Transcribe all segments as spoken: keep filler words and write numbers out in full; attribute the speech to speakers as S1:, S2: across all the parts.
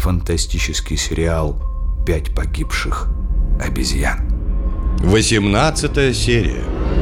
S1: фантастический сериал «Пять погибших обезьян».
S2: Восемнадцатая серия.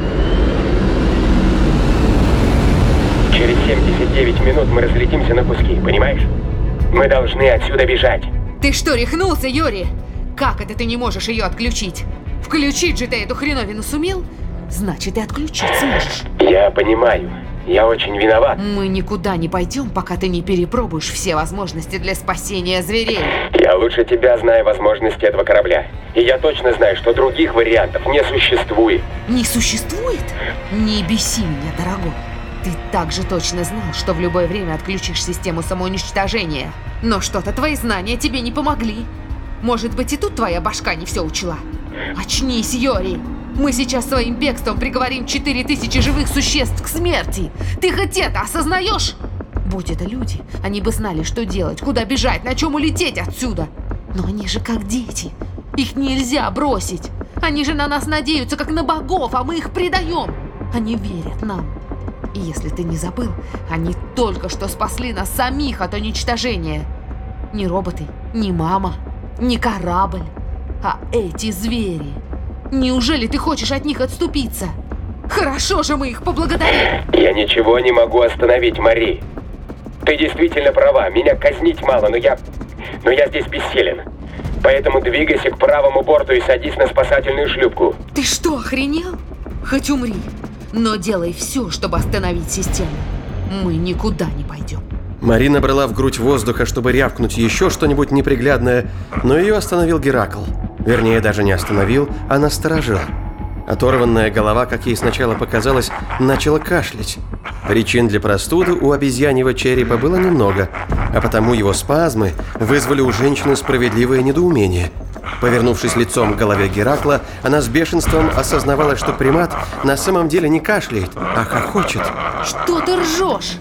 S3: Через семьдесят девять минут мы разлетимся на куски, понимаешь? Мы должны отсюда бежать.
S4: Ты что, рехнулся, Юрий? Как это ты не можешь ее отключить? Включить же ты эту хреновину сумел? Значит, и отключить сможешь.
S3: Я понимаю. Я очень виноват.
S4: Мы никуда не пойдем, пока ты не перепробуешь все возможности для спасения зверей.
S3: Я лучше тебя знаю возможности этого корабля. И я точно знаю, что других вариантов не существует.
S4: Не существует? Не беси меня, дорогой. Ты также точно знал, что в любое время отключишь систему самоуничтожения. Но что-то твои знания тебе не помогли. Может быть, и тут твоя башка не все учла? Очнись, Юрий! Мы сейчас своим бегством приговорим четыре тысячи живых существ к смерти. Ты хоть это осознаешь? Будь это люди, они бы знали, что делать, куда бежать, на чем улететь отсюда. Но они же как дети. Их нельзя бросить. Они же на нас надеются, как на богов, а мы их предаем. Они верят нам. И если ты не забыл, они только что спасли нас самих от уничтожения. Не роботы, не мама, не корабль, а эти звери. Неужели ты хочешь от них отступиться? Хорошо же мы их поблагодарим.
S3: Я ничего не могу остановить, Мари. Ты действительно права, меня казнить мало, но я... Но я здесь бессилен. Поэтому двигайся к правому борту и садись на спасательную шлюпку.
S4: Ты что, охренел? Хоть умри, но делай все, чтобы остановить систему. Мы никуда не пойдем.
S5: Мари набрала в грудь воздуха, чтобы рявкнуть еще что-нибудь неприглядное, но ее остановил Геракл. Вернее, даже не остановил, а насторожил. Оторванная голова, как ей сначала показалось, начала кашлять. Причин для простуды у обезьяньего черепа было немного, а потому его спазмы вызвали у женщины справедливое недоумение. Повернувшись лицом к голове Геракла, она с бешенством осознавала, что примат на самом деле не кашляет, а хохочет.
S4: Что ты ржешь?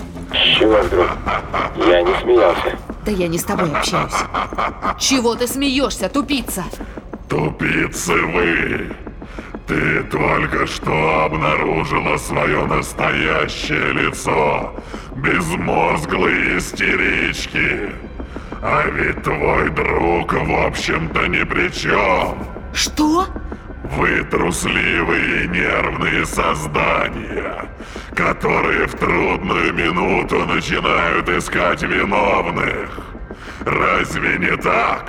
S3: С чего вдруг? Я не смеялся.
S4: Да я не с тобой общаюсь. Чего ты смеешься, тупица?
S6: Тупицы вы! Ты только что обнаружила свое настоящее лицо, безмозглые истерички. А ведь твой друг, в общем-то, ни при чем.
S4: Что?
S6: Вы трусливые и нервные создания, которые в трудную минуту начинают искать виновных. Разве не так?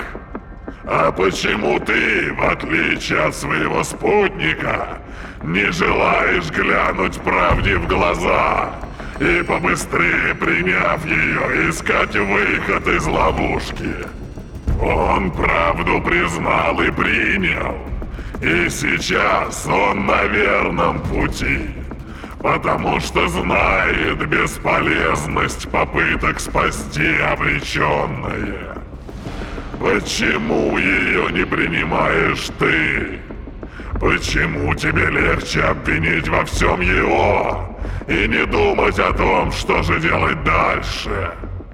S6: А почему ты, в отличие от своего спутника, не желаешь глянуть правде в глаза и побыстрее, приняв ее, искать выход из ловушки? Он правду признал и принял. И сейчас он на верном пути, потому что знает бесполезность попыток спасти обреченное. Почему ее не принимаешь ты? Почему тебе легче обвинить во всем его и не думать о том, что же делать дальше?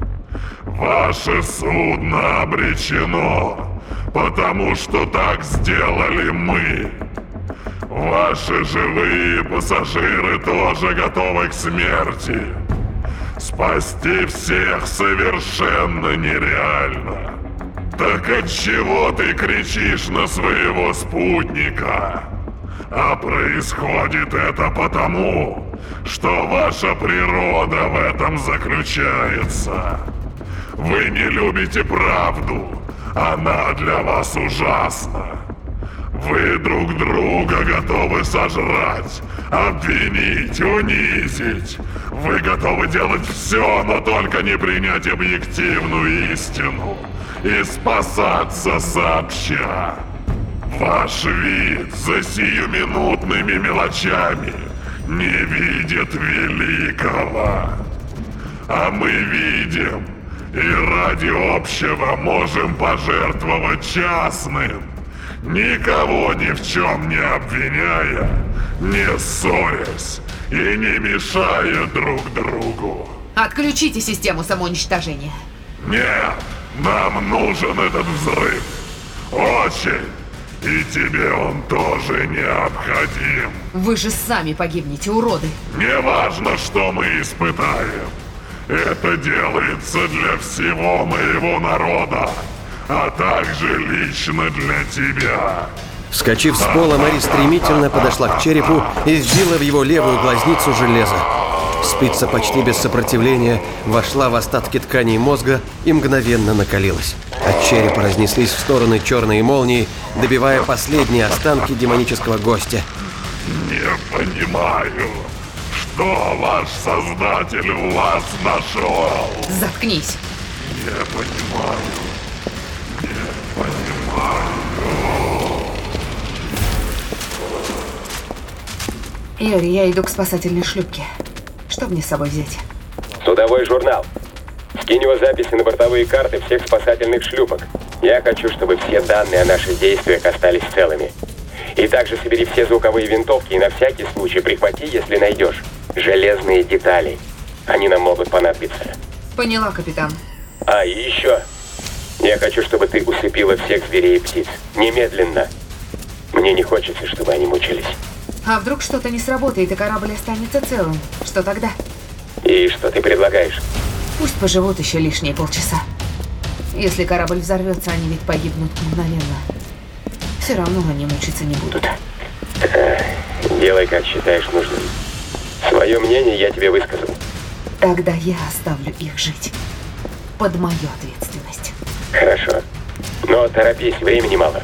S6: Ваше судно обречено, потому что так сделали мы. Ваши живые пассажиры тоже готовы к смерти. Спасти всех совершенно нереально. Так отчего ты кричишь на своего спутника? А происходит это потому, что ваша природа в этом заключается. Вы не любите правду. Она для вас ужасна. Вы друг друга готовы сожрать, обвинить, унизить. Вы готовы делать все, но только не принять объективную истину и спасаться сообща. Ваш вид за сиюминутными мелочами не видит великого. А мы видим, и ради общего можем пожертвовать частным, никого ни в чем не обвиняя, не ссорясь и не мешая друг другу.
S4: Отключите систему самоуничтожения.
S6: Нет, нам нужен этот взрыв. Очень. И тебе он тоже необходим.
S4: Вы же сами погибнете, уроды.
S6: Не важно, что мы испытаем. Это делается для всего моего народа, а также лично для тебя.
S5: Вскочив с пола, Мари стремительно подошла к черепу и вбила в его левую глазницу железо. Спица почти без сопротивления вошла в остатки тканей мозга и мгновенно накалилась. От черепа разнеслись в стороны черные молнии, добивая последние останки демонического гостя.
S6: Не понимаю, что ваш Создатель в вас нашел.
S4: Заткнись.
S6: Не понимаю. Не понимаю.
S4: Юрий, я иду к спасательной шлюпке. Что мне с собой взять?
S3: Судовой журнал. Скинь его записи на бортовые карты всех спасательных шлюпок. Я хочу, чтобы все данные о наших действиях остались целыми. И также собери все звуковые винтовки и на всякий случай прихвати, если найдешь, железные детали. Они нам могут понадобиться.
S4: Поняла, капитан.
S3: А, и еще. Я хочу, чтобы ты усыпила всех зверей и птиц. Немедленно. Мне не хочется, чтобы они мучились.
S4: А вдруг что-то не сработает, и корабль останется целым? Что тогда?
S3: И что ты предлагаешь?
S4: Пусть поживут еще лишние полчаса. Если корабль взорвется, они ведь погибнут мгновенно. Все равно они мучиться не будут.
S3: Делай, как считаешь нужным. Свое мнение я тебе высказал.
S4: Тогда я оставлю их жить. Под мою ответственность.
S3: Хорошо. Но торопись, времени мало.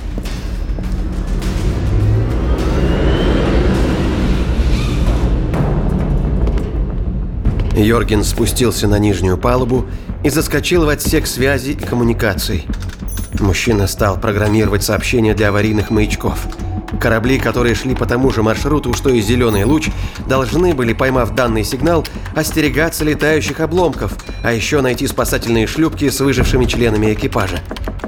S5: Йорген спустился на нижнюю палубу и заскочил в отсек связи и коммуникаций. Мужчина стал программировать сообщения для аварийных маячков. Корабли, которые шли по тому же маршруту, что и «Зеленый луч», должны были, поймав данный сигнал, остерегаться летающих обломков, а еще найти спасательные шлюпки с выжившими членами экипажа.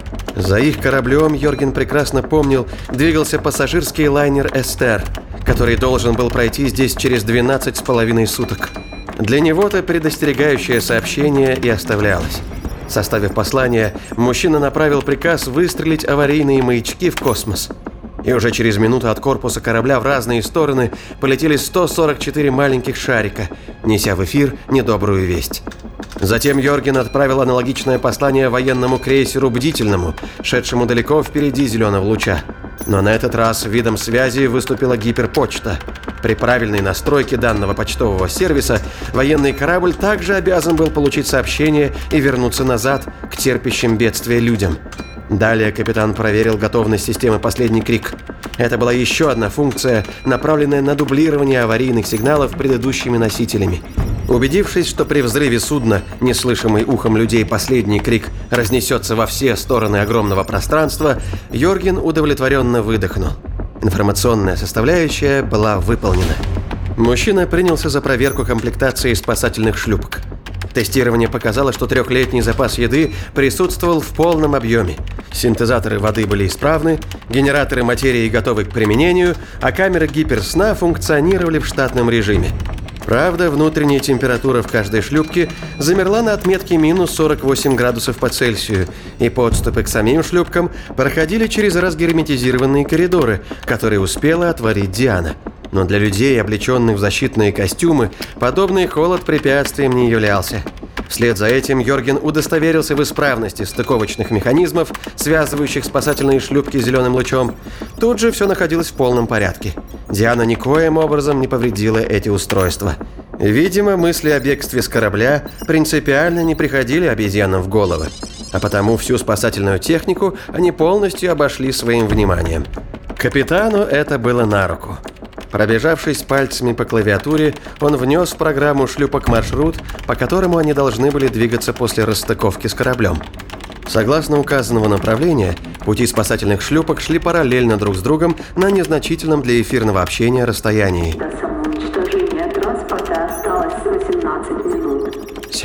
S5: За их кораблем, Йорген прекрасно помнил, двигался пассажирский лайнер «Эстер», который должен был пройти здесь через двенадцать с половиной суток. Для него-то предостерегающее сообщение и оставлялось. Составив послание, мужчина направил приказ выстрелить аварийные маячки в космос. И уже через минуту от корпуса корабля в разные стороны полетели сто сорок четыре маленьких шарика, неся в эфир недобрую весть. Затем Йорген отправил аналогичное послание военному крейсеру «Бдительному», шедшему далеко впереди «Зеленого луча». Но на этот раз видом связи выступила гиперпочта. При правильной настройке данного почтового сервиса военный корабль также обязан был получить сообщение и вернуться назад к терпящим бедствия людям. Далее капитан проверил готовность системы «Последний крик». Это была еще одна функция, направленная на дублирование аварийных сигналов предыдущими носителями. Убедившись, что при взрыве судна, неслышимый ухом людей последний крик разнесется во все стороны огромного пространства, Йорген удовлетворенно выдохнул. Информационная составляющая была выполнена. Мужчина принялся за проверку комплектации спасательных шлюпок. Тестирование показало, что трехлетний запас еды присутствовал в полном объеме. Синтезаторы воды были исправны, генераторы материи готовы к применению, а камеры гиперсна функционировали в штатном режиме. Правда, внутренняя температура в каждой шлюпке замерла на отметке минус сорок восемь градусов по Цельсию, и подступы к самим шлюпкам проходили через разгерметизированные коридоры, которые успела отворить Диана. Но для людей, облеченных в защитные костюмы, подобный холод препятствием не являлся. Вслед за этим Йорген удостоверился в исправности стыковочных механизмов, связывающих спасательные шлюпки с «Зеленым лучом». Тут же все находилось в полном порядке. Диана никоим образом не повредила эти устройства. Видимо, мысли о бегстве с корабля принципиально не приходили обезьянам в головы, а потому всю спасательную технику они полностью обошли своим вниманием. Капитану это было на руку. Пробежавшись пальцами по клавиатуре, он внес в программу шлюпок маршрут, по которому они должны были двигаться после расстыковки с кораблем. Согласно указанного направления, пути спасательных шлюпок шли параллельно друг с другом на незначительном для эфирного общения расстоянии.
S7: До самоуничтожения транспорта осталось восемнадцать минут.
S8: Все,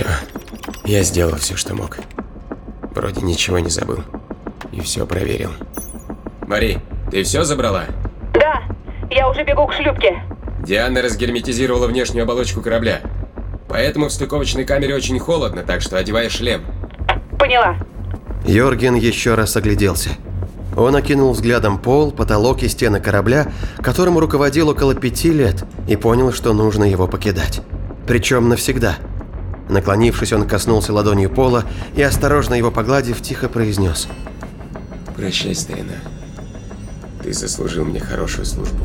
S8: я сделал все, что мог. Вроде ничего не забыл. И все проверил. Мари, ты все забрала?
S4: Да, я уже бегу к шлюпке.
S8: Диана разгерметизировала внешнюю оболочку корабля. Поэтому в стыковочной камере очень холодно, так что одевай шлем.
S4: Поняла.
S5: Йорген еще раз огляделся. Он окинул взглядом пол, потолок и стены корабля, которому руководил около пяти лет, и понял, что нужно его покидать. Причем навсегда. Наклонившись, он коснулся ладонью пола и, осторожно его погладив, тихо произнес:
S8: «Прощай, старина. Ты заслужил мне хорошую службу».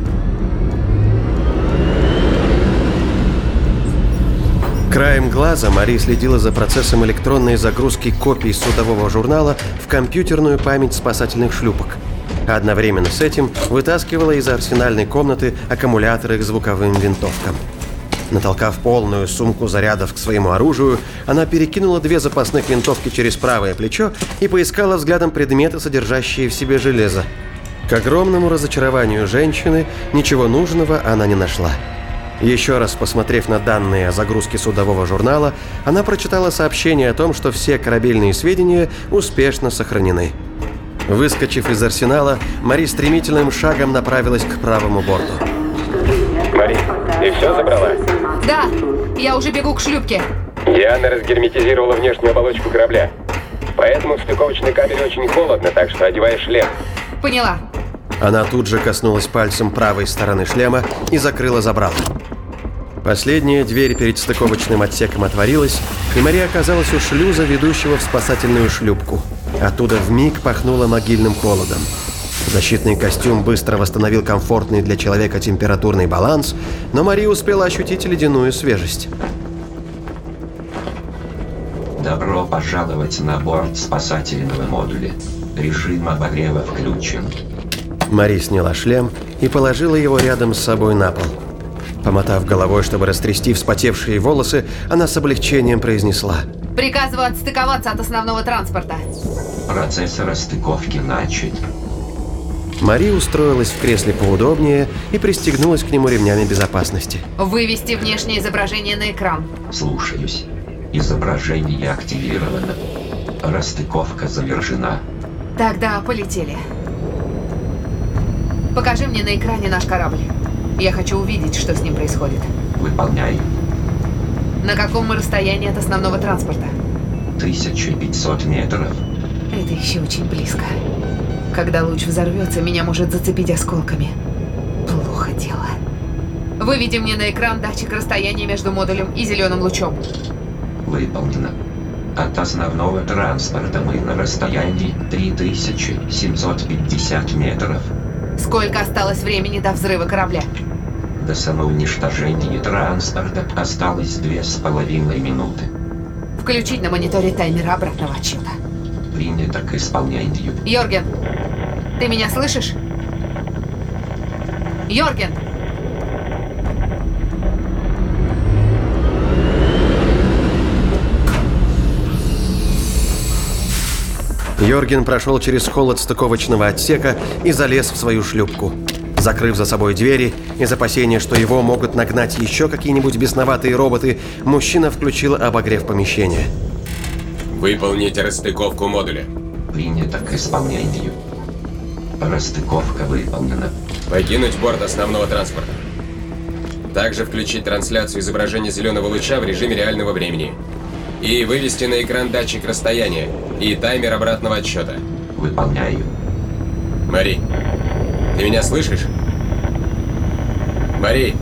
S5: Краем глаза Мари следила за процессом электронной загрузки копий судового журнала в компьютерную память спасательных шлюпок. Одновременно с этим вытаскивала из арсенальной комнаты аккумуляторы к звуковым винтовкам. Натолкав полную сумку зарядов к своему оружию, она перекинула две запасных винтовки через правое плечо и поискала взглядом предметы, содержащие в себе железо. К огромному разочарованию женщины ничего нужного она не нашла. Еще раз посмотрев на данные о загрузке судового журнала, она прочитала сообщение о том, что все корабельные сведения успешно сохранены. Выскочив из арсенала, Мари стремительным шагом направилась к правому борту.
S3: Мари, ты все забрала?
S4: Да, я уже бегу к шлюпке.
S3: Диана разгерметизировала внешнюю оболочку корабля. Поэтому в стыковочной камере очень холодно, так что одевай шлем.
S4: Поняла.
S5: Она тут же коснулась пальцем правой стороны шлема и закрыла забрало. Последняя дверь перед стыковочным отсеком отворилась, и Мари оказалась у шлюза, ведущего в спасательную шлюпку. Оттуда вмиг пахнуло могильным холодом. Защитный костюм быстро восстановил комфортный для человека температурный баланс, но Мари успела ощутить ледяную свежесть.
S9: Добро пожаловать на борт спасательного модуля. Режим обогрева включен.
S5: Мари сняла шлем и положила его рядом с собой на пол. Помотав головой, чтобы растрясти вспотевшие волосы, она с облегчением произнесла:
S4: Приказываю отстыковаться от основного транспорта.
S9: Процесс расстыковки начат.
S5: Мари устроилась в кресле поудобнее и пристегнулась к нему ремнями безопасности.
S4: Вывести внешнее изображение на экран.
S9: Слушаюсь. Изображение активировано. Расстыковка завершена.
S4: Тогда полетели. Покажи мне на экране наш корабль. Я хочу увидеть, что с ним происходит.
S9: Выполняю.
S4: На каком мы расстоянии от основного транспорта?
S9: тысяча пятьсот метров.
S4: Это еще очень близко. Когда луч взорвется, меня может зацепить осколками. Плохо дело. Выведи мне на экран датчик расстояния между модулем и зеленым лучом.
S9: Выполнено. От основного транспорта мы на расстоянии три тысячи семьсот пятьдесят метров.
S4: Сколько осталось времени до взрыва корабля?
S9: До самоуничтожения транспорта осталось две с половиной минуты.
S4: Включить на мониторе таймер обратного отсчета.
S9: Принято к исполнению.
S4: Йорген, ты меня слышишь? Йорген!
S5: Йорген прошел через холод стыковочного отсека и залез в свою шлюпку. Закрыв за собой двери, из опасения, что его могут нагнать еще какие-нибудь бесноватые роботы, мужчина включил обогрев помещения.
S8: Выполнить расстыковку модуля.
S9: Принято к исполнению. Расстыковка выполнена.
S8: Покинуть борт основного транспорта. Также включить трансляцию изображения зеленого луча в режиме реального времени. И вывести на экран датчик расстояния и таймер обратного отсчета.
S9: Выполняю.
S8: Мари, ты меня слышишь? Мари!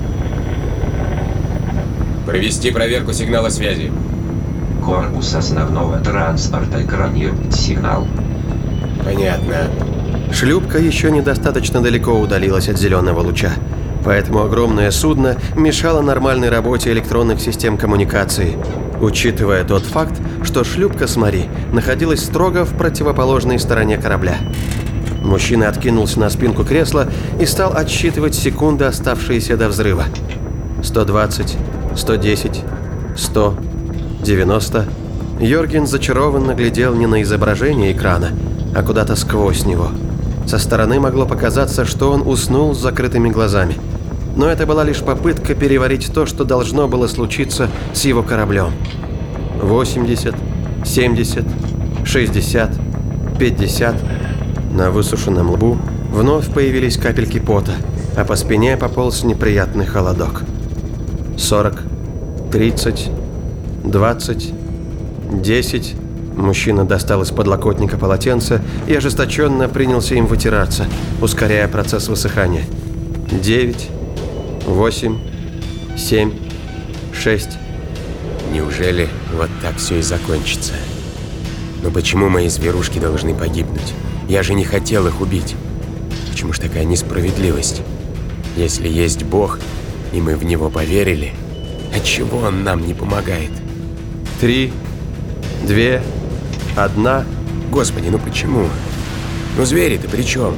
S8: Провести проверку сигнала связи.
S9: Корпус основного транспорта экранирует сигнал.
S8: Понятно.
S5: Шлюпка еще недостаточно далеко удалилась от зеленого луча, поэтому огромное судно мешало нормальной работе электронных систем коммуникации, учитывая тот факт, что шлюпка с Мари находилась строго в противоположной стороне корабля. Мужчина откинулся на спинку кресла и стал отсчитывать секунды, оставшиеся до взрыва. сто двадцать, сто десять, сто, девяносто. Йорген зачарованно глядел не на изображение экрана, а куда-то сквозь него. Со стороны могло показаться, что он уснул с закрытыми глазами. Но это была лишь попытка переварить то, что должно было случиться с его кораблем. восемьдесят, семьдесят, шестьдесят, пятьдесят. На высушенном лбу вновь появились капельки пота, а по спине пополз неприятный холодок. сорок, тридцать, двадцать, десять. Мужчина достал из подлокотника полотенце и ожесточенно принялся им вытираться, ускоряя процесс высыхания. девять, восемь, семь, шесть,
S10: Неужели вот так все и закончится? Но почему мои зверушки должны погибнуть? Я же не хотел их убить. Почему ж такая несправедливость? Если есть Бог, и мы в Него поверили, отчего Он нам не помогает?
S5: Три, две, одна.
S10: Господи, ну почему? Ну звери-то при чем?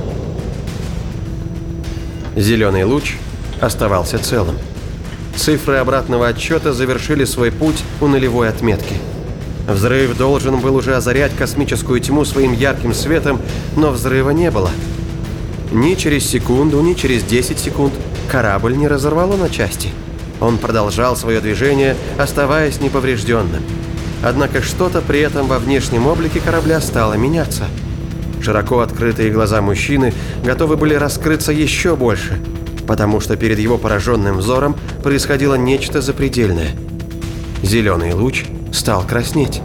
S5: Зеленый луч оставался целым. Цифры обратного отсчета завершили свой путь у нулевой отметки. Взрыв должен был уже озарять космическую тьму своим ярким светом, но взрыва не было. Ни через секунду, ни через десять секунд корабль не разорвало на части. Он продолжал свое движение, оставаясь неповрежденным. Однако что-то при этом во внешнем облике корабля стало меняться. Широко открытые глаза мужчины готовы были раскрыться еще больше, потому что перед его пораженным взором происходило нечто запредельное. Зеленый луч стал краснеть.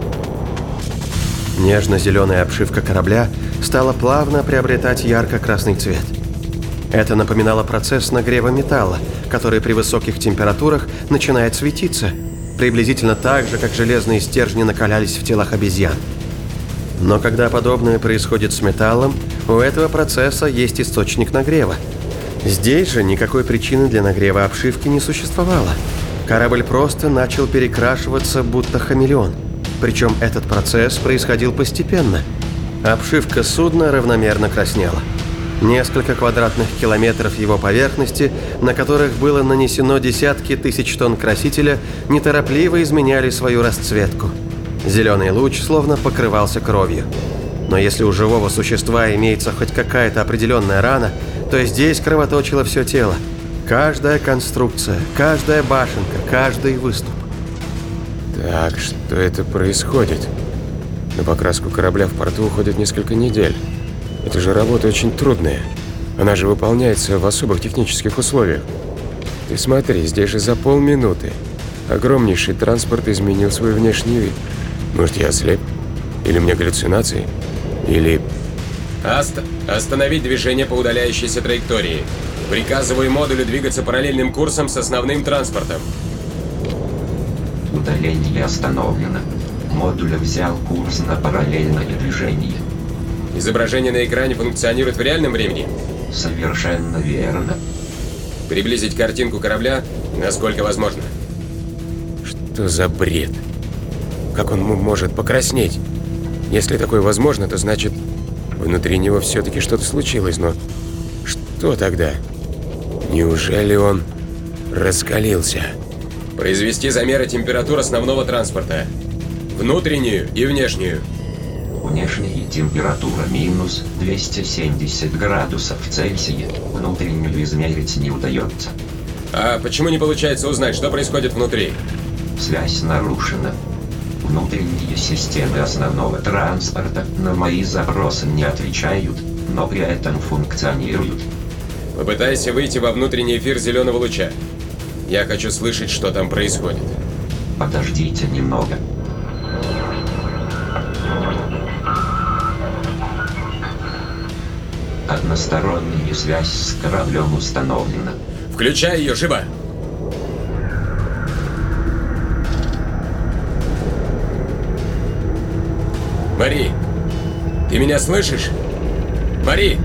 S5: Нежно-зеленая обшивка корабля стала плавно приобретать ярко-красный цвет. Это напоминало процесс нагрева металла, который при высоких температурах начинает светиться, приблизительно так же, как железные стержни накалялись в телах обезьян. Но когда подобное происходит с металлом, у этого процесса есть источник нагрева. Здесь же никакой причины для нагрева обшивки не существовало. Корабль просто начал перекрашиваться, будто хамелеон. Причем этот процесс происходил постепенно. Обшивка судна равномерно краснела. Несколько квадратных километров его поверхности, на которых было нанесено десятки тысяч тонн красителя, неторопливо изменяли свою расцветку. Зеленый луч словно покрывался кровью. Но если у живого существа имеется хоть какая-то определенная рана, то здесь кровоточило все тело. Каждая конструкция, каждая башенка, каждый выступ.
S10: Так, что это происходит? На покраску корабля в порту уходит несколько недель. Это же работа очень трудная. Она же выполняется в особых технических условиях. Ты смотри, здесь же за полминуты огромнейший транспорт изменил свой внешний вид. Может, я ослеп? Или мне галлюцинации? Или...
S8: Аст... Остановить движение по удаляющейся траектории. Приказываю модулю двигаться параллельным курсом с основным транспортом.
S9: Удаление остановлено. Модуль взял курс на параллельное движение.
S8: Изображение на экране функционирует в реальном времени?
S9: Совершенно верно.
S8: Приблизить картинку корабля, насколько возможно.
S10: Что за бред? Как он может покраснеть? Если такое возможно, то значит, внутри него все-таки что-то случилось, но что тогда? Неужели он раскалился?
S8: Произвести замеры температур основного транспорта. Внутреннюю и внешнюю.
S9: Внешняя температура минус двести семьдесят градусов Цельсия. Внутреннюю измерить не удается.
S8: А почему не получается узнать, что происходит внутри?
S9: Связь нарушена. Внутренние системы основного транспорта на мои запросы не отвечают, но при этом функционируют.
S8: Попытайся выйти во внутренний эфир зеленого луча. Я хочу слышать, что там происходит.
S9: Подождите немного. Односторонняя связь с кораблем установлена.
S8: Включай ее, живо! Мари, ты меня слышишь? Мари!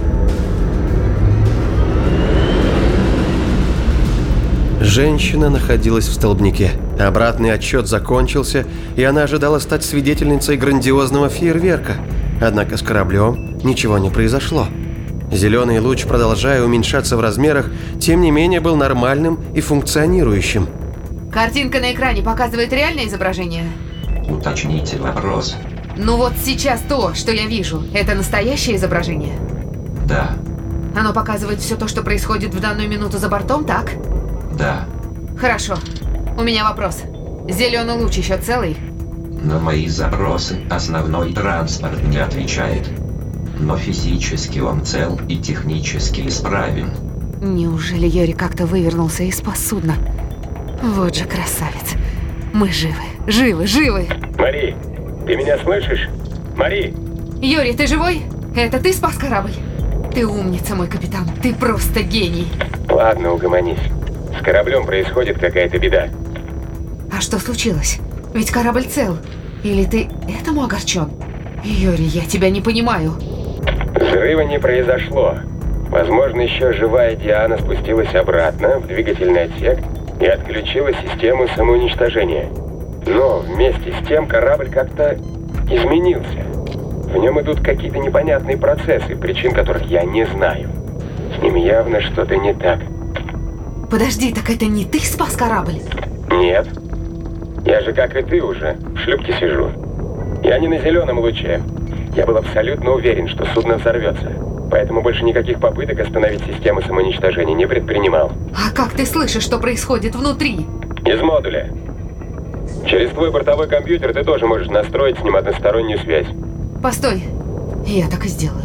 S5: Женщина находилась в столбнике. Обратный отсчет закончился, и она ожидала стать свидетельницей грандиозного фейерверка. Однако с кораблем ничего не произошло. Зеленый луч, продолжая уменьшаться в размерах, тем не менее был нормальным и функционирующим.
S4: Картинка на экране показывает реальное изображение?
S9: Уточните вопрос.
S4: Ну вот сейчас то, что я вижу, это настоящее изображение?
S9: Да.
S4: Оно показывает все то, что происходит в данную минуту за бортом, так?
S9: Да.
S4: Хорошо. У меня вопрос. Зеленый луч еще целый?
S9: На мои запросы основной транспорт не отвечает. Но физически он цел и технически исправен.
S4: Неужели Йори как-то вывернулся и спас судно? Вот же красавец. Мы живы, живы, живы.
S3: Мари, ты меня слышишь? Мари!
S4: Йори, ты живой? Это ты спас корабль? Ты умница, мой капитан. Ты просто гений.
S3: Ладно, угомонись. С кораблем происходит какая-то беда.
S4: А что случилось? Ведь корабль цел. Или ты этому огорчен? Юрий, я тебя не понимаю.
S3: Взрыва не произошло. Возможно, еще живая Диана спустилась обратно в двигательный отсек и отключила систему самоуничтожения. Но вместе с тем корабль как-то изменился. В нем идут какие-то непонятные процессы, причин которых я не знаю. С ним явно что-то не так.
S4: Подожди, так это не ты спас корабль?
S3: Нет. Я же, как и ты уже, в шлюпке сижу. Я не на зеленом луче. Я был абсолютно уверен, что судно взорвется. Поэтому больше никаких попыток остановить систему самоуничтожения не предпринимал.
S4: А как ты слышишь, что происходит внутри?
S3: Из модуля. Через твой бортовой компьютер ты тоже можешь настроить с ним одностороннюю связь.
S4: Постой. Я так и сделаю.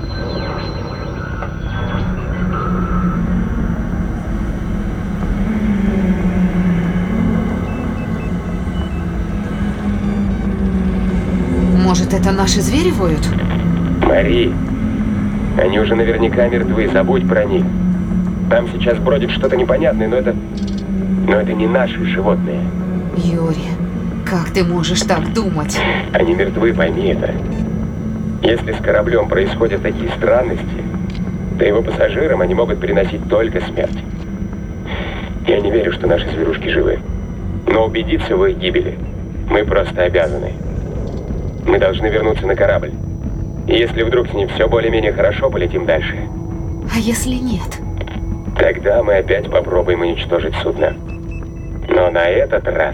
S4: Может, это наши звери воют?
S3: Мари, они уже наверняка мертвы, забудь про них. Там сейчас бродит что-то непонятное, но это... Но это не наши животные.
S4: Юрий, как ты можешь так думать?
S3: Они мертвы, пойми это. Если с кораблем происходят такие странности, то его пассажирам они могут приносить только смерть. Я не верю, что наши зверушки живы. Но убедиться в их гибели мы просто обязаны. Мы должны вернуться на корабль. И если вдруг с ним все более-менее хорошо, полетим дальше.
S4: А если нет?
S3: Тогда мы опять попробуем уничтожить судно. Но на этот раз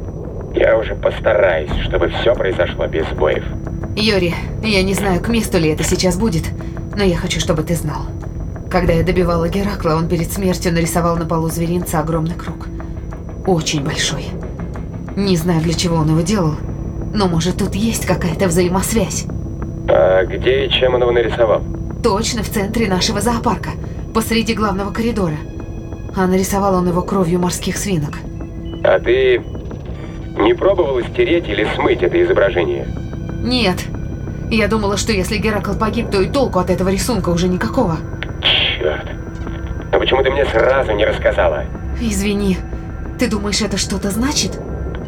S3: я уже постараюсь, чтобы все произошло без сбоев.
S4: Юрий, я не знаю, к месту ли это сейчас будет, но я хочу, чтобы ты знал. Когда я добивала Геракла, он перед смертью нарисовал на полу зверинца огромный круг. Очень большой. Не знаю, для чего он его делал, но может тут есть какая-то взаимосвязь.
S3: А где и чем он его нарисовал?
S4: Точно в центре нашего зоопарка, посреди главного коридора. А нарисовал он его кровью морских свинок.
S3: А ты не пробовала стереть или смыть это изображение?
S4: Нет. Я думала, что если Геракл погиб, то и толку от этого рисунка уже никакого.
S3: Черт. А почему ты мне сразу не рассказала?
S4: Извини. Ты думаешь, это что-то значит?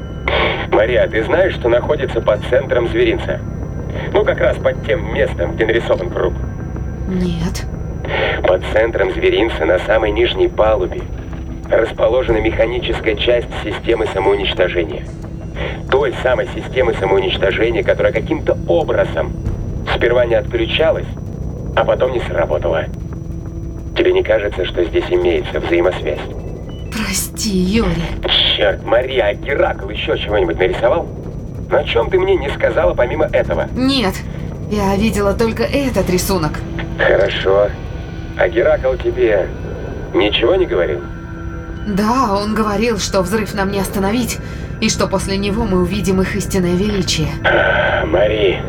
S3: Мария, ты знаешь, что находится под центром зверинца? Ну, как раз под тем местом, где нарисован круг.
S4: Нет.
S3: Под центром зверинца на самой нижней палубе расположена механическая часть системы самоуничтожения. Той самой системы самоуничтожения, которая каким-то образом сперва не отключалась, а потом не сработала. Тебе не кажется, что здесь имеется взаимосвязь?
S4: Прости, Юрий.
S3: Черт, Мария, а Геракл еще чего-нибудь нарисовал? Но о чем ты мне не сказала помимо этого?
S4: Нет, я видела только этот рисунок.
S3: Хорошо. А Геракл тебе ничего не говорил?
S4: Да, он говорил, что взрыв нам не остановить, и что после него мы увидим их истинное величие.
S3: А, Мари,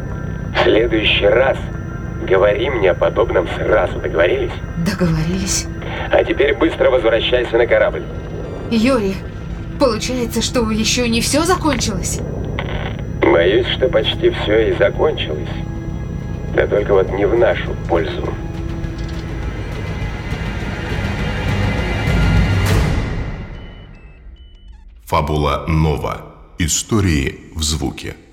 S3: в следующий раз говори мне о подобном сразу, договорились?
S4: Договорились.
S3: А теперь быстро возвращайся на корабль.
S4: Юрий, получается, что еще не все закончилось?
S3: Боюсь, что почти все и закончилось. Да только вот не в нашу пользу.
S6: Фабула Нова. Истории в звуке.